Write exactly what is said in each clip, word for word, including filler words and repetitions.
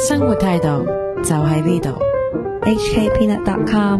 生活態度就喺呢度。 H K Peanut dot com。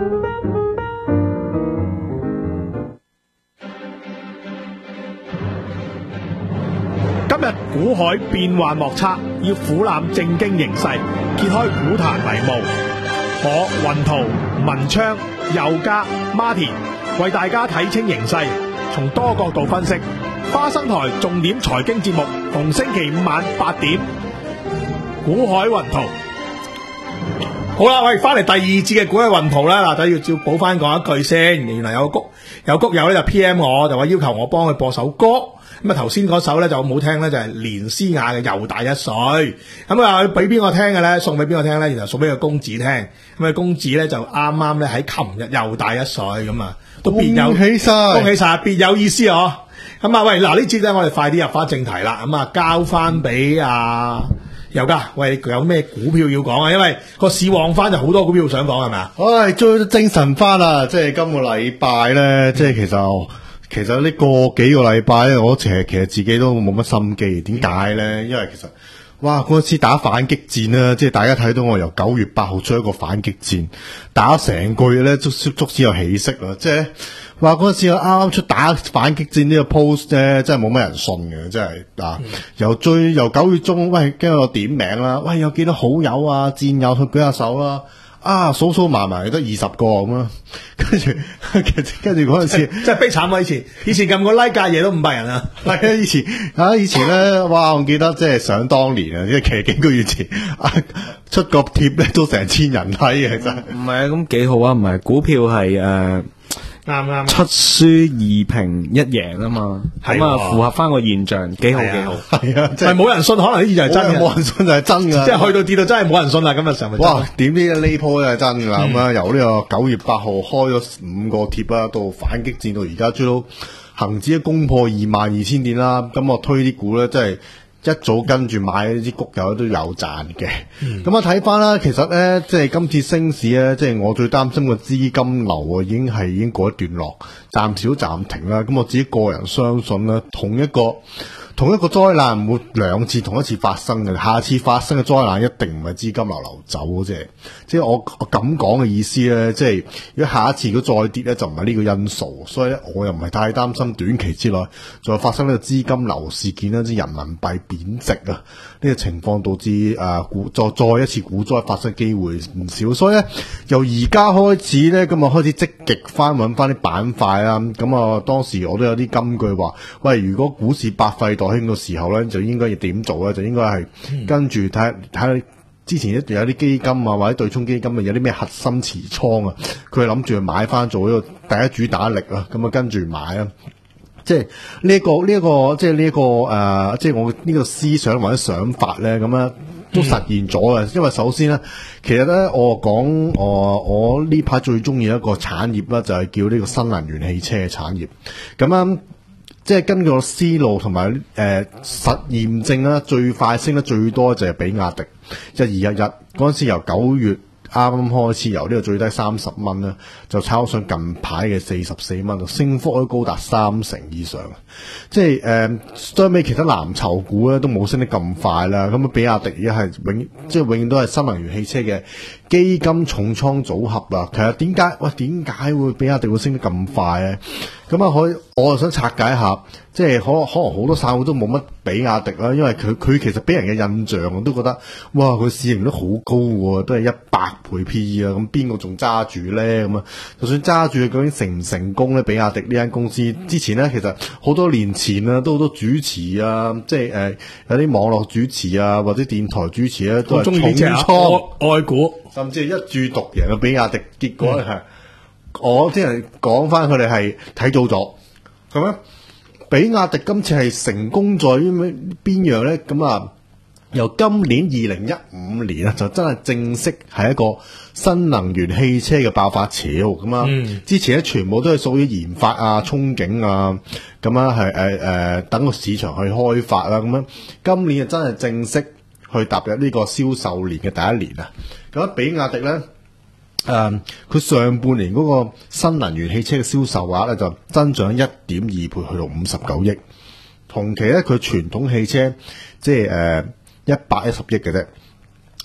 今日股海變幻莫測，要俯瞰正經形勢，揭開股壇迷霧。我雲圖、文昌、佑嘉、Martin 為大家睇清形勢，從多角度分析。花生台重點財經節目，逢星期五晚八點，股海雲圖。好啦，喂，翻嚟第二節嘅股海雲圖啦，嗱，等要照補翻講一句先。原來有個谷有谷友咧就 P M 我，就話要求我幫佢播首歌。咁啊，頭先嗰首咧就冇聽咧，就係連詩雅嘅又大一歲。咁啊，俾邊個聽嘅咧？送俾邊個聽咧？然後送俾個公子聽。咁啊，公子咧就啱啱咧喺琴日又大一歲，咁啊都別有恭喜晒， 恭喜晒，別有意思哦。咁啊，喂，嗱呢節咧，我哋快啲入翻正題啦。咁啊，交翻俾阿佑嘉，喂，有咩股票要講啊？因為個市旺翻就好多股票想講，係咪啊？ 唉，最精神翻啦！即係今個禮拜咧，即係其實。其實呢個幾個禮拜咧，我其實其實自己都冇乜心機。點解咧？因為其實哇嗰次打反擊戰啦，即係大家睇到我由九月八號出一個反擊戰，打成個月咧，足足之有起色啦。即係話嗰次我啱啱出打反擊戰呢個 post 咧，真係冇乜人信嘅，真係啊！由最由九月中，喂，跟住我點名啦，喂，有幾多好友啊、戰友去舉下手啦。啊，數數埋埋得二十個咁啦，跟住跟住嗰陣時真係悲慘啊！以前以前撳個 like 價嘢都五百人啊， 係啊！以前啊，以前咧，哇！我記得即係想當年啊，即係其實幾個月前啊，出個貼咧都成千人睇嘅，真係唔係啊，咁幾好啊！唔係股票係誒。 啱啱出輸二平一贏啊嘛，咁啊符合翻個現象，幾好幾好。 係啊， 即係冇人信，可能呢次就係真嘅， 冇人信就係真噶。 即係去到跌到真係冇人信啦，咁啊成日哇！點知呢鋪就係真噶啦，咁啊由呢個九月八號開咗五個貼啦，到反擊戰到而家追到恒指攻破二萬二千點啦，咁我推啲股咧，真係。一早跟住買啲谷友都有賺嘅，咁啊睇翻啦，其實咧即係今次升市咧，即係我最擔心個資金流啊，已經係已經過一段落，暫時都暫停啦。咁我自己個人相信咧，同一個同一個災難唔會兩次同一次發生嘅，下次發生嘅災難一定唔係資金流流走嘅啫。即係我我咁講嘅意思咧，即係如果下一次如果再跌咧，就唔係呢個因素，所以咧我又唔係太擔心短期之內再發生呢個資金流事件啦，即係人民幣貶值啊呢個情況導致誒股再再一次股災發生機會唔少，所以咧由而家開始咧，咁啊開始積極翻揾翻啲板塊啦。咁啊當時我都有啲金句話，喂，如果股市百廢待興嘅時候咧，就應該要點做咧？就應該係跟住睇睇之前一定有啲基金啊，或者對沖基金啊，有啲咩核心持倉啊，佢係諗住去買翻做呢個第一主打力啊，咁啊跟住買啊。即係呢一個呢一、這個即係呢一個誒、呃，即係我呢個思想或者想法咧，咁樣都實現咗嘅。嗯、因為首先咧，其實咧我講我我呢排最中意一個產業咧，就係叫呢個新能源汽車嘅產業。咁樣即係根據個思路同埋誒實驗證啦，最快升得最多就係比亞迪，一二一一嗰陣時由九月。啱啱開始由呢個最低三十蚊咧，就炒上近排嘅四十四蚊，升幅都高達三成以上。即係誒，相比其他藍籌股咧，都冇升得咁快啦。咁啊，比亞迪而家係永即係永遠都係新能源汽車嘅基金重倉組合啦。其實點解？喂，點解會比亞迪會升得咁快咧？咁啊，可以我又想拆解一下，即係可可能好多散戶都冇乜比亞迪啦，因為佢佢其實俾人嘅印象我都覺得，哇，佢市盈率好高喎，都係一百倍 P E 啊，咁邊個仲揸住咧？咁啊，就算揸住，究竟成唔成功咧？比亞迪呢間公司之前咧，其實好多年前啊，都好多主持啊，即係誒、呃、有啲網絡主持啊，或者電台主持咧，都係重倉愛股， 甚至係一注獨贏嘅比亞迪，結果咧係。嗯我即係講翻佢哋係睇早咗，咁樣比亞迪今次係成功在於邊樣咧？咁啊，由今年二零一五年啊，就真係正式係一個新能源汽車嘅爆發潮咁啊！嗯、之前咧全部都係屬於研發啊、憧憬啊，咁啊係誒誒等個市場去開發啦。咁樣今年就真係正式去踏入呢個銷售年嘅第一年啊！咁比亞迪咧。誒，佢、uh, 上半年嗰個新能源汽車嘅銷售額咧就增長一點二倍，去到五十九億。同期咧，佢傳統汽車即係誒一百一十億嘅啫。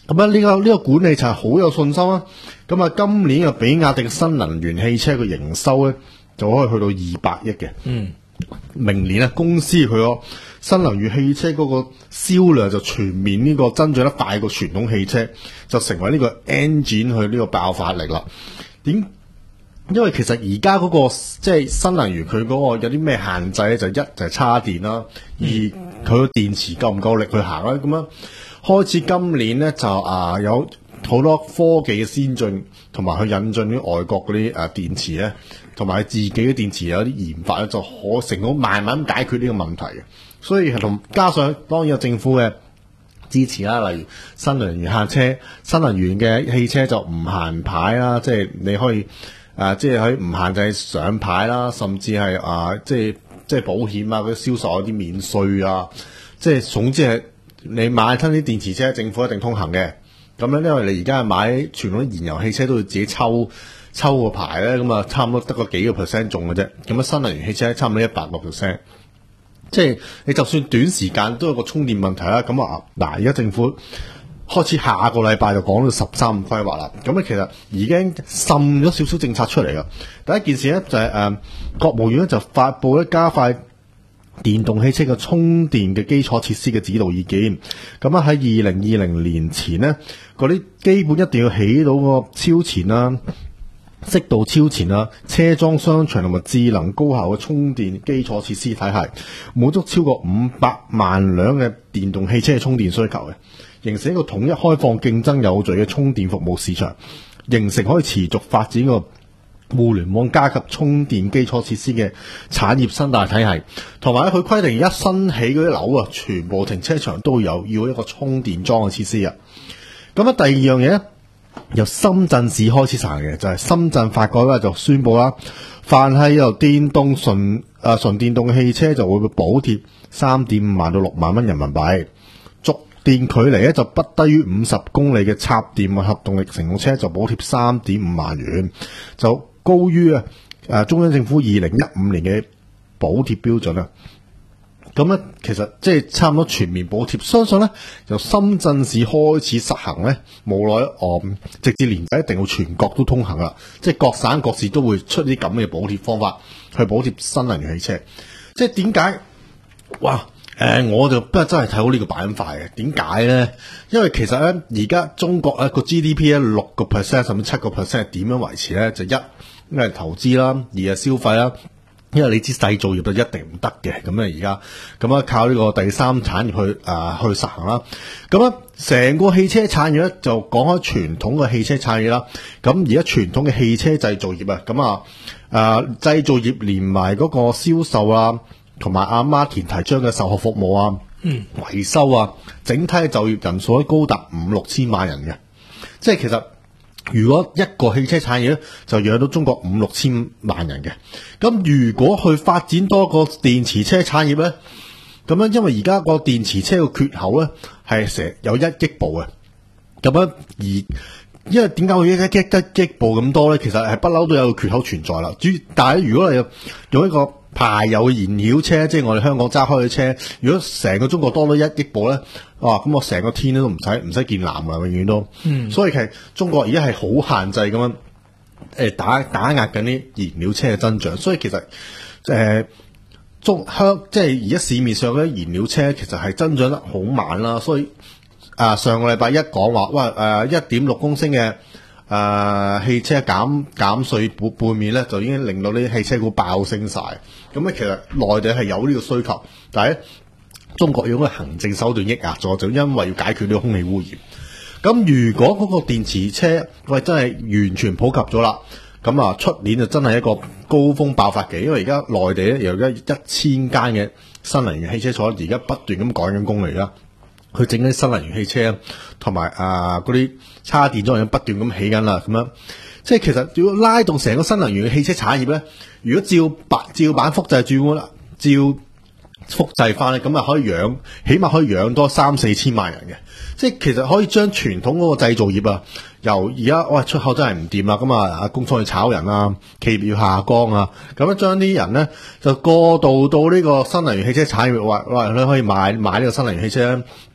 咁啊呢個呢、這個管理層係好有信心啊。咁啊今年嘅比亞迪嘅新能源汽車嘅營收咧就可以去到二百億嘅。 嗯， 明年啊公司佢個新能源汽車嗰個銷量就全面呢個增長得快過傳統汽車，就成為呢個 engine 去呢個爆發力啦。點？因為其實而家嗰個即係新能源佢嗰個有啲咩限制咧？就一就係叉電啦，二佢個電池夠唔夠力去行啦。咁樣開始今年咧就啊有好多科技嘅先進，同埋去引進啲外國嗰啲誒電池咧，同埋自己嘅電池有啲研發咧，就可成功慢慢解決呢個問題嘅。所以係同加上當然有政府嘅支持啦，例如新能源客車、新能源嘅汽車就唔限牌啦，即係你可以。誒、啊，即係喺唔限制上牌啦，甚至係啊，即係即係保險啊，嗰啲銷售有啲免稅啊，即係總之係你買親啲電池車，政府一定通行嘅。咁樣因為你而家係買傳統燃油汽車都要自己抽抽個牌咧，咁啊差唔多得個幾個 percent 中嘅啫。咁啊新能源汽車差唔多一百個 percent， 即係你就算短時間都有個充電問題啦。咁啊嗱，而家政府開始下個禮拜就講到十三五規劃啦，咁咧其實已經滲咗少少政策出嚟噶。第一件事咧就係、是、誒、呃、國務院咧就發布咗加快電動汽車嘅充電嘅基礎設施嘅指導意見。咁啊喺二零二零年前呢，嗰啲基本一定要起到個超前啦、適度超前啦、車裝商場同埋智能高效嘅充電基礎設施體系，滿足超過五百萬輛嘅電動汽車嘅充電需求嘅。形成一個統一開放競爭有序嘅充電服務市場，形成可以持續發展個互聯網加及充電基礎設施嘅產業生態體系，同埋咧佢規定而家新起嗰啲樓啊，全部停車場都有要一個充電樁嘅設施啊。咁啊，第二樣嘢咧，由深圳市開始實行嘅就係、是、深圳發改委就宣布啦，凡係由電動純誒純電動嘅汽車就會被補貼三點五萬到六萬蚊人民幣。電距離咧就不低於五十公里嘅插電混合動力乘用車就補貼三點五萬元，就高於啊誒中央政府二零一五年嘅補貼標準啊。咁咧其實即係差唔多全面補貼，相信咧由深圳市開始實行咧，無奈哦直至年底一定要全國都通行啦，即係各省各市都會出啲咁嘅補貼方法去補貼新能源汽車。即係點解？哇！誒、呃，我就不真係睇好呢個板塊嘅。點解咧？因為其實咧，而家中國咧個 G D P 咧六個 percent 甚至七個 percent 係點樣維持咧？就一，因為投資啦，二係消費啦。因為你知製造業就一定唔得嘅，咁啊而家咁啊靠呢個第三產業去啊、呃、去實行啦。咁啊成個汽車產業咧就講開傳統嘅汽車產業啦。咁而家傳統嘅汽車製造業啊，咁啊誒製造業連埋嗰個銷售啊。同埋阿媽田提倡嘅售後服務啊、嗯、維修啊，整體嘅就業人數都高達五六千萬人嘅。即係其實如果一個汽車產業咧，就養到中國五六千萬人嘅。咁如果去發展多個電池車產業咧，咁樣因為而家個電池車嘅缺口咧係成有一億部嘅。咁樣而因為點解會一億一億部咁多咧？其實係不嬲都有個缺口存在啦。主但係如果你用一個排油燃料車，即係我哋香港揸開嘅車，如果成個中國多咗一億部咧，哇！咁我成個天都唔使唔使見藍啊，永遠都。嗯。所以其實中國而家係好限制咁樣誒打打壓緊啲燃料車嘅增長，所以其實誒中香即係而家市面上嗰啲燃料車其實係增長得好慢啦。所以啊、呃，上個禮拜一講話，哇誒一點六公升嘅。誒、呃，汽車減減稅半半面咧，就已經令到呢啲汽車股爆升晒。咁咧，其實內地係有呢個需求，但係咧，中國用個行政手段抑壓咗，就因為要解決呢個空氣污染。咁如果嗰個電池車喂真係完全普及咗啦，咁啊出年就真係一個高峰爆發期，因為而家內地咧有一一千間嘅新能源汽車廠，而家不斷咁改緊工嚟啦。去整啲新能源汽車，同埋啊嗰啲叉電樁不斷咁起緊啦，咁樣即係其實要拉動成個新能源嘅汽車產業咧，如果照白照版複製轉換，照複製翻咧，咁啊可以養，起碼可以養多三四千萬人嘅，即係其實可以將傳統嗰個製造業啊，由而家喂出口真係唔掂啦，咁啊啊工廠要炒人啊，企業要下崗啊，咁樣將啲人咧就過渡到呢個新能源汽車產業，話喂你可以買買呢個新能源汽車。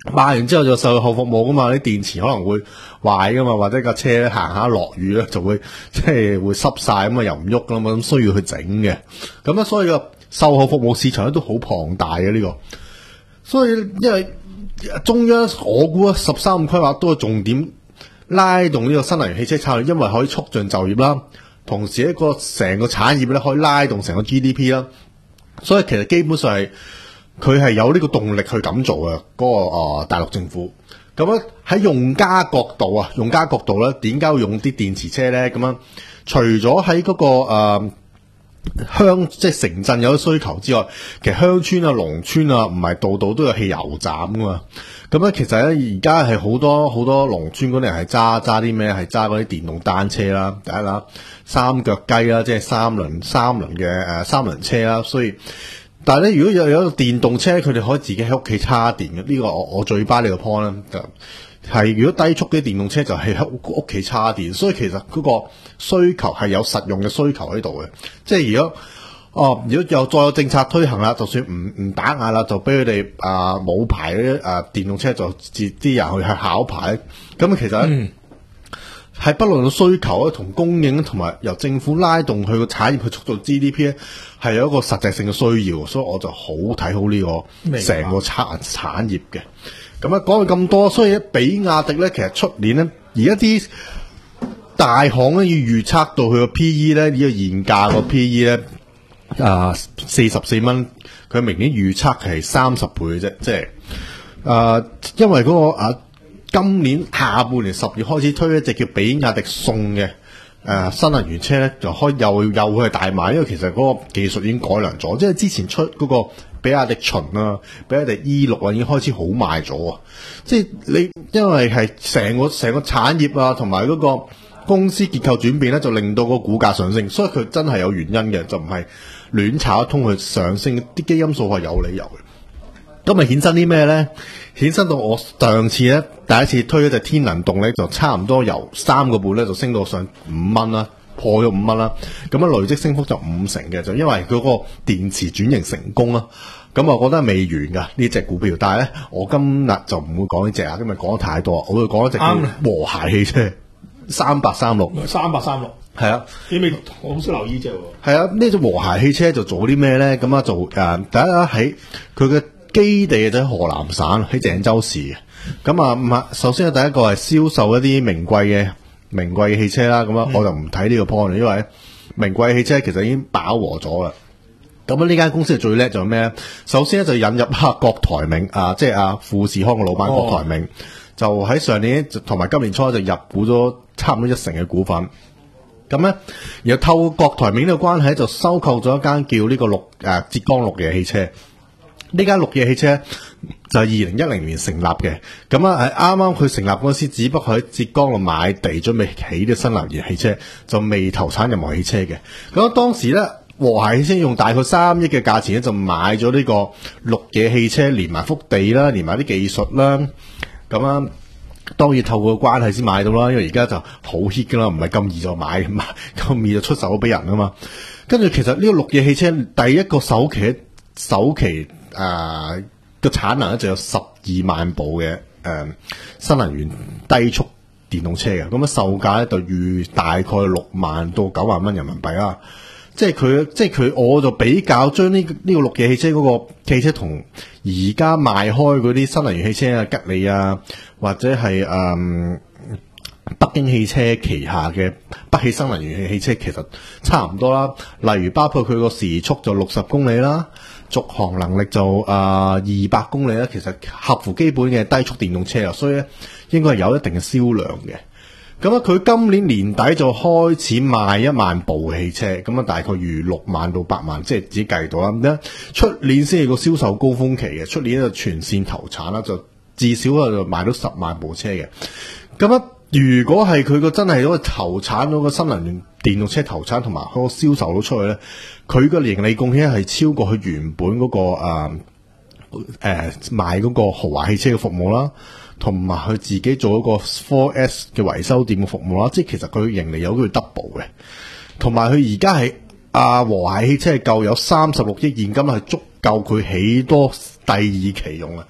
買完之後就售後服務噶嘛，啲電池可能會壞噶嘛，或者架車咧行下落雨咧就會即係會濕晒咁啊，又唔喐噶嘛，咁需要去整嘅。咁咧所以個售後服務市場咧都好龐大嘅呢、這個。所以因為中央我估啊十三五規劃都係重點拉動呢個新能源汽車策略，因為可以促進就業啦，同時一個成個產業咧可以拉動成個 G D P 啦。所以其實基本上係佢係有呢個動力去咁做嘅，嗰、那個啊、呃、大陸政府。咁樣喺用家角度啊，用家角度咧，點解會用啲電池車咧？咁樣除咗喺嗰個誒、呃、鄉即係城鎮有啲需求之外，其實鄉村啊、農村啊，唔係度度都有汽油站噶嘛。咁咧，其實咧而家係好多好多農村嗰啲人係揸揸啲咩？係揸嗰啲電動單車啦，第一啦，三腳雞啦，即係三輪三輪嘅誒、呃、三輪車啦。所以，但係咧，如果有有一個電動車，佢哋可以自己喺屋企叉電嘅。呢、這個我我最 buy 呢個 point 咧，就係如果低速嘅電動車就係喺屋企叉電。所以其實嗰個需求係有實用嘅需求喺度嘅。即係如果哦，如果又再有政策推行啦，就算唔唔打壓啦，就俾佢哋啊冇牌嗰啲啊電動車就自啲人去去考牌。咁其實咧係、嗯、不論需求咧同供應同埋由政府拉動佢個產業去促進 G D P 咧，係有一個實際性嘅需要，所以我就好睇好呢個成個產產業嘅。咁啊講咗咁多，所以比亞迪咧，其實出年咧而家啲大行咧要預測到佢個 P E 咧，呢個現價個 P E 咧。啊，四十四蚊，佢明年預測係三十倍嘅啫，即係，啊，因為嗰、那個啊，今年下半年十月開始推一隻叫比亞迪送嘅誒、啊、新能源車咧，就開又又去大賣，因為其實嗰個技術已經改良咗，即係之前出嗰個比亞迪秦啊、比亞迪 E 六啊，已經開始好賣咗啊，即係你因為係成個成個產業啊，同埋嗰個公司結構轉變咧，就令到個股價上升，所以佢真係有原因嘅，就唔係亂炒一通去上升，啲基因素係有理由嘅。咁咪衍生啲咩咧？衍生到我上次咧第一次推一隻天能動力，就差唔多由三個半咧就升到上五蚊啦，破咗五蚊啦。咁啊累積升幅就五成嘅，就因為佢個電池轉型成功啦。咁我覺得係未完噶呢隻股票，但係咧我今日就唔會講呢隻啊，因為講得太多，我會講一隻叫和諧汽車三八三六， 三八三六。 係啊， 你未我好少留意啫喎。 係啊，呢隻和諧汽車就做啲咩咧？咁啊就誒、呃，第一啦喺佢嘅基地就喺河南省喺鄭州市嘅。咁啊唔係，首先第一個係銷售一啲名貴嘅名貴嘅汽車啦。咁啊、嗯、我就唔睇呢個 point，因為名貴汽車其實已經飽和咗啦。咁啊呢間公司最叻就係咩咧？首先咧就引入下郭台銘啊，即係阿富士康嘅老闆郭台銘，哦、就喺上年同埋今年初就入股咗差唔多一成嘅股份。咁咧，然後透過郭台銘呢個關係，就收購咗一間叫呢個綠誒浙江綠野汽車。呢間綠野汽車就係二零一零年成立嘅。咁啊，係啱啱佢成立嗰時，只不過喺浙江度買地，準備起啲新能源汽車，就未投產任何汽車嘅。咁當時咧，和諧汽車用大概三億嘅價錢咧，就買咗呢個綠野汽車，連埋幅地啦，連埋啲技術啦，咁啊。當然透過關係先買到啦，因為而家就好 hit 噶啦，唔係咁易就買，咁易就出手俾人啊嘛。跟住其實呢個綠野汽車第一個首期首期誒個產能咧就有十二萬部嘅誒、呃、新能源低速電動車嘅，咁啊售價咧就預大概六萬到九萬蚊人民幣啦。即係佢，即係佢，我就比較將呢呢個綠野汽車嗰個汽車同而家賣開嗰啲新能源汽車啊，吉利啊，或者係誒、嗯、北京汽車旗下嘅北汽新能源汽車，其實差唔多啦。例如包括佢個時速就六十公里啦，續航能力就啊二百公里啦，其實合乎基本嘅低速電動車啊，所以咧應該係有一定嘅銷量嘅。咁啊，佢今年年底就開始賣一萬部汽車，咁啊大概預六萬到八萬，即係自己計到啦。咁咧，出年先係個銷售高峰期嘅，出年就全線投產啦，就至少啊就賣到十萬部車嘅。咁啊，如果係佢個真係嗰個投產嗰個新能源電動車投產同埋嗰個銷售到出去咧，佢個盈利貢獻係超過佢原本嗰、嗰個誒誒、呃、賣嗰個豪華汽車嘅服務啦。同埋佢自己做一個 四 S 嘅維修店嘅服務啦，即係其實佢盈利有機會 double 嘅。同埋佢而家係啊和諧汽車係夠有三十六億現金係足夠佢起多第二期用啊。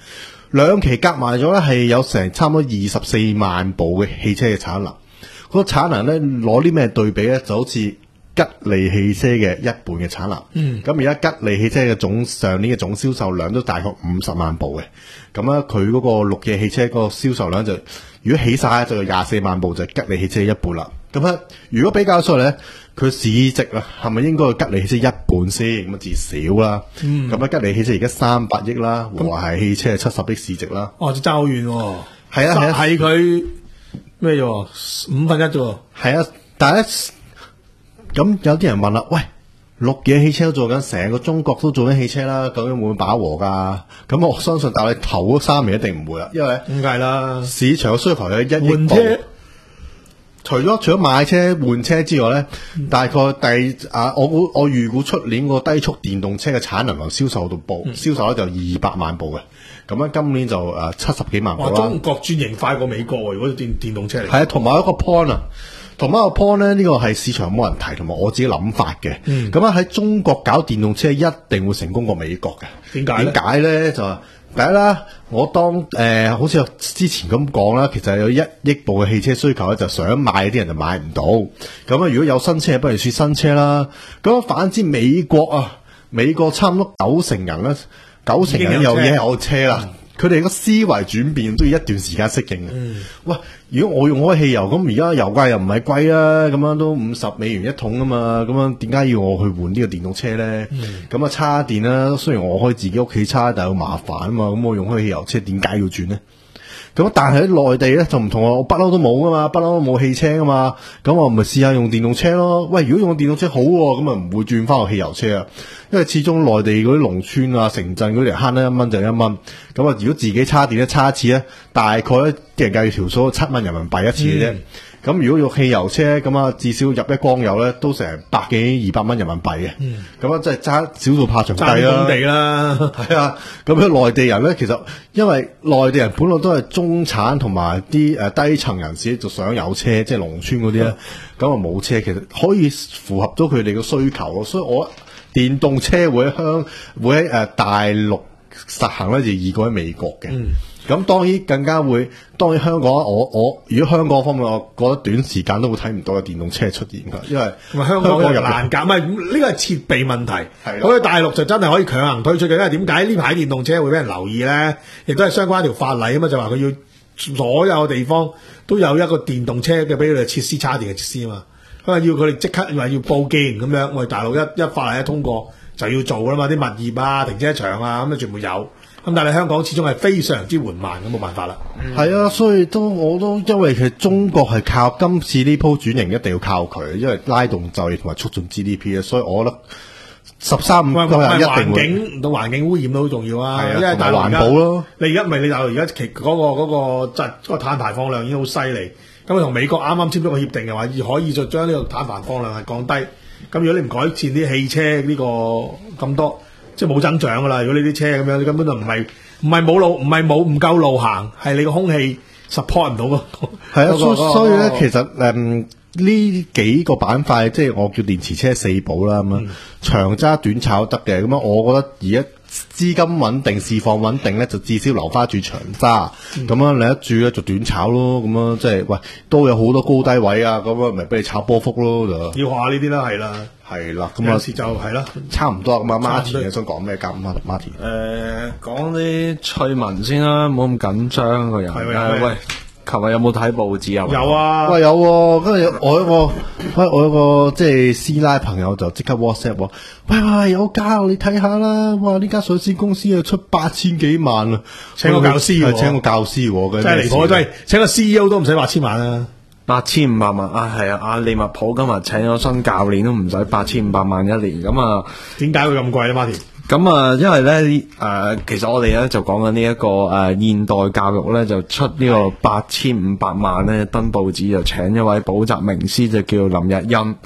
兩期夾埋咗咧係有成差唔多二十四萬部嘅汽車嘅產能。嗰個產能咧攞啲咩對比咧？就好似吉利汽車嘅一半嘅產能。嗯。咁而家吉利汽車嘅總上年嘅總銷售量都大概五十萬部嘅。咁咧佢嗰個綠野汽車嗰個銷售量就如果起晒就廿四萬部，就係吉利汽車一半啦。咁咧如果比較出嚟咧，佢市值啊係咪應該係吉利汽車一半先？咁啊至少啦。嗯。咁咧吉利汽車而家三百億啦，和諧汽車係七十億市值啦。 哦，就爭好遠喎。 係啊係啊， 係佢咩啫？五分一啫喎。 係啊，但係咧咁有啲人問啦，喂，綠野汽車都做緊，成個中國都做緊汽車啦，究竟會唔會飽和㗎？咁我相信，但係你頭嗰三年一定唔會啦，因為點解啦？ 市場嘅需求有一億換車部。除咗除咗買車換車之外咧，嗯、大概第啊，我估我預估出年個低速電動車嘅產能同銷售度部，嗯、銷售咧就二百萬部嘅。咁樣今年就誒七十幾萬部啦。 中國轉型快過美國喎，如果電電動車嚟。 係啊，同埋一個 point 啊，同埋一個 point 咧，呢個係市場冇人提，同埋我自己諗法嘅。咁啊喺中國搞電動車一定會成功過美國嘅。點解？點解咧？就係第一啦，我當誒、呃、好似之前咁講啦，其實有一億部嘅汽車需求咧，就想買啲人就買唔到。咁啊，如果有新車，不如試新車啦。咁反之美國啊，美國差唔多九成人咧，九成人有嘢有車啦。佢哋個思維轉變都要一段時間適應嘅。嗯、喂，如果我用開汽油，咁而家油價又唔係貴啊，咁樣都五十美元一桶啊嘛，咁樣點解要我去換呢個電動車咧？咁啊、嗯、叉電啦，雖然我可以自己屋企叉，但係好麻煩啊嘛，咁我用開汽油車點解要轉呢？咁但係喺內地咧就唔同啊，我不嬲都冇噶嘛，不嬲都冇汽車噶嘛，咁我咪試下用電動車咯。喂，如果用電動車好喎，咁啊唔會轉翻個汽油車啊，因為始終內地嗰啲農村啊、城鎮嗰啲慳得一蚊就一蚊。咁啊，如果自己叉電咧叉一次咧，大概咧啲人計條數七蚊人民幣一次嘅啫。咁、嗯、如果用汽油車咁啊，至少入一缸油咧都成百幾二百蚊人民幣嘅。咁啊、嗯，即係揸少數怕長計啦。本地啦，係啊。咁樣內地人咧，其實因為內地人本來都係中產同埋啲誒低層人士，就想有車，即係農村嗰啲咧，咁啊冇車，其實可以符合到佢哋嘅需求咯。所以我電動車會喺香會喺誒大陸實行咧，就易過喺美國嘅。咁、嗯、當然更加會，當然香港我我如果香港方面，我覺得短時間都會睇唔到有電動車出現㗎，因為香港又難搞，唔係呢個係設備問題。係的，所以大陸就真係可以強行推出嘅。因為點解呢排電動車會俾人留意咧？亦都係相關一條法例啊嘛，就話佢要所有地方都有一個電動車嘅俾佢哋設施叉電嘅設施啊嘛。因為要佢哋即刻話要報建咁樣，我哋大陸一一法例一通過就要做啦嘛，啲物業啊、停車場啊咁啊全部有。咁但係香港始終係非常之緩慢，咁冇辦法啦。 係、嗯、啊，所以都我都因為其實中國係靠今次呢鋪轉型一定要靠佢，因為拉動就業同埋促進 G D P 啊，所以我覺得十三五今日一定會。環境到環境污染都好重要啊， 係啊，因為大環保咯。你而家唔係你大陸而家其嗰個嗰個質嗰個碳排放量已經好犀利，咁啊同美國啱啱簽咗個協定嘅話，可以就將呢個碳排放量係降低。咁如果你唔改善啲汽車呢個咁多。即係冇增長噶啦！如果呢啲車咁樣，你根本就唔係唔係冇路，唔係冇唔夠路行，係你個空氣 support 唔到咯。係啊，所所以咧，其實誒呢、嗯、幾個板塊，即係我叫電池車四寶啦咁樣，嗯、長揸短炒得嘅。咁啊，我覺得而家資金穩定、市況穩定咧，就至少留翻住長揸。咁樣、嗯、你一住咧就短炒咯。咁樣即係喂，都有好多高低位啊。咁樣咪俾你炒波幅咯就。 要學下呢啲啦，係啦。 係啦，咁啊，就係啦，差唔多咁啊。Martin 你想講咩？夾 Martin。 誒，講啲趣聞先啦，唔好咁緊張個人。係咪？喂，琴日有冇睇報紙啊？ 有啊， 喂有，跟住我一個，喂我一個即係師奶朋友就即刻 WhatsApp 我，喂喂有價，你睇下啦，哇呢間上市公司啊出八千幾萬啊， 請個教師， 係請個教師，真係離譜，真係請個 C E O 都唔使八千萬啊。 八千五百萬啊，係啊！阿利物浦今日請咗新教練都唔使八千五百萬一年，咁啊， 點解會咁貴咧，Martin？ 咁啊，因為咧誒、呃，其實我哋咧就講緊呢一個誒、呃、現代教育咧，就出呢個八千五百萬咧登報紙，就請一位補習名師，就叫林日欣。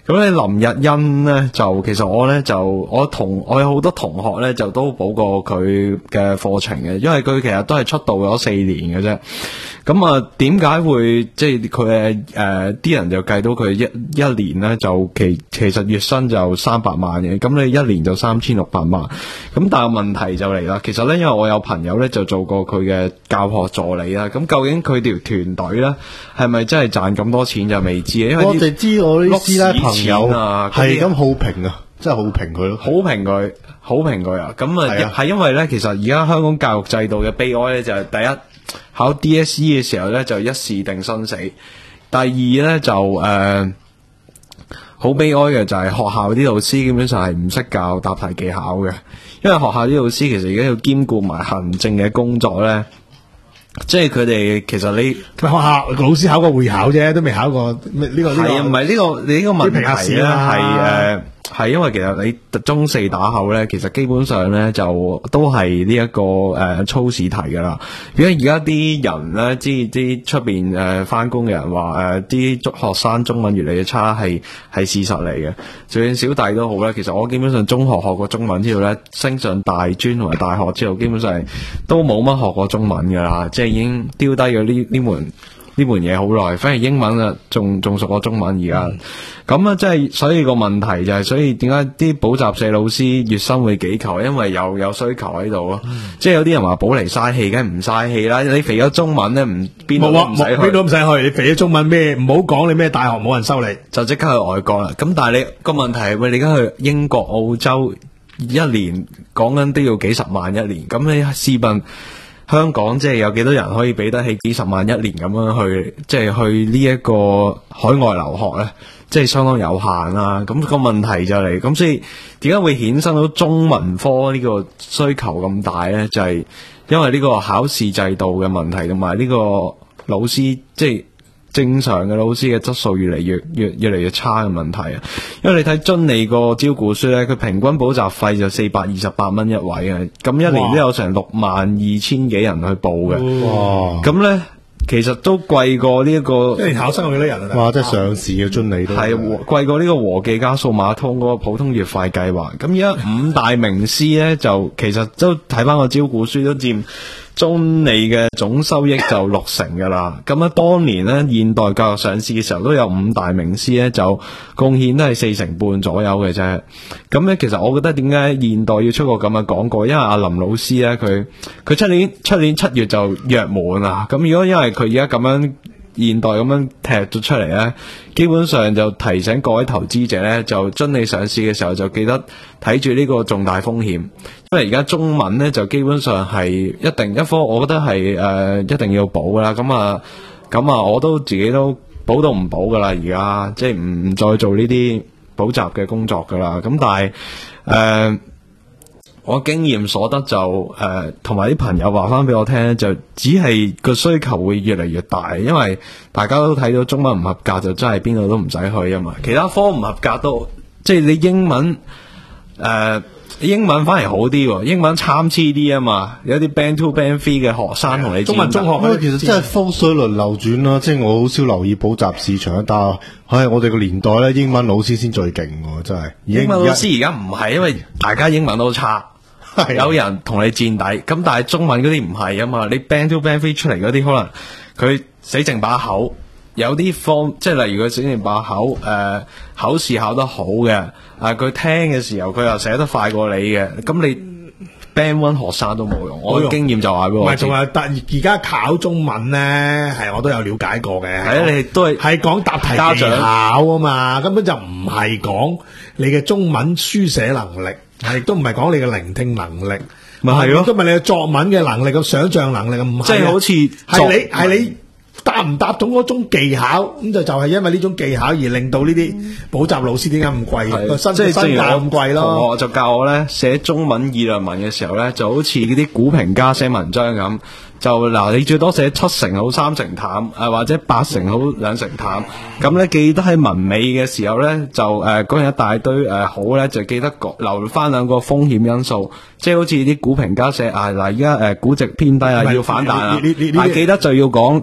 咁咧林日欣咧就其實我咧就我同我有好多同學咧就都補過佢嘅課程嘅，因為佢其實都係出道咗四年嘅啫。咁啊，點解會即係佢誒誒啲人就計到佢一一年咧就其其實月薪就三百萬嘅，咁你一年就三千六百萬。咁但係問題就嚟啦，其實咧因為我有朋友咧就做過佢嘅教學助理啦，咁究竟佢條團隊咧係咪真係賺咁多錢就未知嘅，因為我哋知我啲師奶朋友啊係咁好評啊，真係好評佢咯， 好評佢，好評佢啊！咁啊係因為咧，其實而家香港教育制度嘅悲哀咧就係第一，考 D S E 嘅時候咧就一試定生死，第二咧就誒好、呃、悲哀嘅就係學校啲老師基本上係唔識教答題技巧嘅，因為學校啲老師其實而家要兼顧埋行政嘅工作咧。即係佢哋其實你學校老師考過會考啫，都未考過咩呢個呢個。 係啊，唔係呢個你呢個問題咧係誒係因為其實你中四打後咧，其實基本上咧就都係呢一個誒、呃、粗試題噶啦。如果而家啲人咧，知啲出邊誒翻工嘅人話誒啲中學生中文越嚟越差，係係事實嚟嘅。就算小弟都好咧，其實我基本上中學學過中文之後咧，升上大專同埋大學之後，基本上都冇乜學過中文噶啦，即係已經丟低咗呢呢門呢門嘢好耐，反而英文啊仲仲熟過中文而家。咁啊、嗯，即係所以個問題就係、是，所以點解啲補習社老師月薪會幾求？因為有有需求喺度咯。嗯、即係有啲人話補嚟嘥氣，梗係唔嘥氣啦。你肥咗中文咧，唔邊度都唔使去， 邊度都唔使去。你肥咗中文咩？唔好講你咩大學冇人收你， 就即刻去外國啦。咁但係你個問題係，喂，你而家去英國、澳洲一年講緊都要幾十萬一年，咁你試問？香港即係有幾多人可以俾得起幾十萬一年咁樣去，即係去呢一個海外留學咧？即係相當有限啦。咁個問題就嚟，咁所以點解會衍生到中文科呢個需求咁大咧？就係因為呢個考試制度嘅問題，同埋呢個老師即係正常嘅老師嘅質素越嚟越越越嚟越差嘅問題啊！因為你睇津理個招股書咧，佢平均補習費就四百二十八蚊一位啊，咁一年都有成六萬二千幾人去報嘅。哇！咁咧其實都貴過呢、這、一個， 一年考生有幾多人啊？ 哇！即係上市嘅津理都係貴過呢個和記加數碼通嗰個普通月費計劃。咁而家五大名師咧，就其實都睇翻個招股書都佔津理嘅總收益就六成噶啦，咁啊當年咧現代教育上市嘅時候都有五大名師咧就貢獻都係四成半左右嘅啫。咁咧其實我覺得點解現代要出個咁嘅廣告，因為阿林老師咧佢佢出年出年七月就約滿啦。咁如果因為佢而家咁樣現代咁樣踢咗出嚟咧，基本上就提醒各位投資者咧，就津理上市嘅時候就記得睇住呢個重大風險。因為而家中文咧就基本上係一定一科，我覺得係誒、呃、一定要補噶啦。咁啊咁啊，我都自己都補到唔補噶啦，而家即係唔再做呢啲補習嘅工作噶啦。咁但係誒、呃，我經驗所得就誒，同埋啲朋友話翻俾我聽咧，就只係個需求會越嚟越大，因為大家都睇到中文唔合格就真係邊度都唔使去啊嘛。其他科唔合格都即係你英文誒。呃英文反而好啲，英文參差啲啊嘛，有啲 Band Two、Band Three 嘅學生同你中文中學， 因為其實真係風水輪流轉啦。即係我好少留意補習市場，但係喺我哋個年代咧，英文老師先最勁喎，真係。 英文老師而家唔係，因為大家英文都差，有人同你墊底。咁但係中文嗰啲唔係啊嘛，你 Band Two、Band Three 出嚟嗰啲，可能佢死剩把口。有啲科，即係例如佢死剩把口，誒、呃、口試考得好嘅，啊、呃、佢聽嘅時候佢又寫得快過你嘅，咁你 Band One 學生都冇用。我嘅經驗就話俾我知。唔係，仲有但而家考中文咧，係我都有了解過嘅。係啊，你都係係講答題技巧啊嘛，根本就唔係講你嘅中文書寫能力，係都唔係講你嘅聆聽能力，咪係咯，都唔係你嘅作文嘅能力、個想像能力，唔係。即係好似係你係你。答唔答到嗰種技巧，咁就就係因為呢種技巧而令到呢啲補習老師點解咁貴，個薪即係身價咁貴咯。同學就教我咧寫中文議論文嘅時候咧，就好似嗰啲股評家寫文章咁，就嗱你最多寫七成好三成淡，誒、呃、或者八成好兩成淡。咁咧記得喺文尾嘅時候咧，就誒講完一大堆誒、呃、好咧，就記得留翻兩個風險因素，即係好似啲股評家寫啊嗱，而家誒估值偏低啊，要反彈啊，但係記得就要講最尾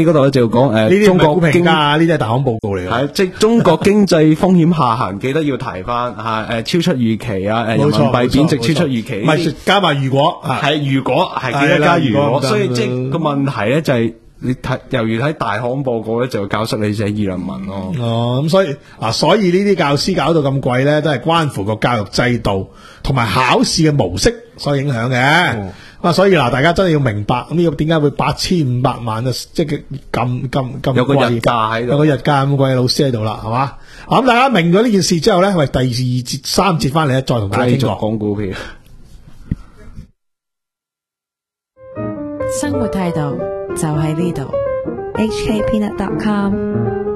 嗰度咧就講呢誒中啲唔係股國經評家啊，呢啲係大行報告嚟嘅。 係即係中國經濟風險下行，記得要提翻嚇誒超出預期啊，誒人民冇錯幣貶值冇錯超出預期， 唔係加埋如果啊， 係如果係記得係啦加如果， 如果唔得所以即係個問題咧就係你睇，猶如睇大行報告咧就教識你寫議論文咯。 哦，咁所以啊，所以呢啲教師搞到咁貴咧，都係關乎個教育制度同埋考試嘅模式所影響嘅。 哦啊，所以嗱，大家真係要明白咁呢個點解會八千五百萬啊，即係咁咁咁有個日貴價喺度有個日價咁貴嘅老師喺度啦，係嘛？咁大家明咗呢件事之後咧，喂，第二節三節翻嚟咧，再同大家繼續傾過。 講股票。 生活態度就喺呢度。 h k peanut dot com